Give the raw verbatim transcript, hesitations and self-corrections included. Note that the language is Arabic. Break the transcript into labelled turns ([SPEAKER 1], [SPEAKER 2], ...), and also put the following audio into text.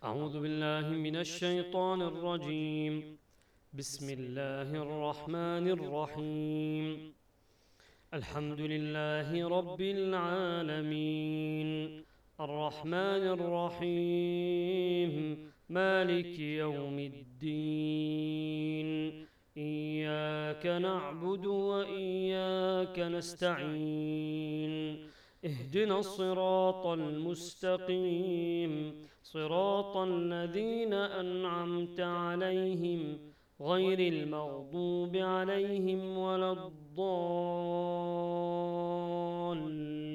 [SPEAKER 1] أعوذ بالله من الشيطان الرجيم. بسم الله الرحمن الرحيم. الحمد لله رب العالمين، الرحمن الرحيم، مالك يوم الدين. إياك نعبد وإياك نستعين. اهدنا الصراط المستقيم، صراط الذين أنعمت عليهم غير المغضوب عليهم ولا الضالين.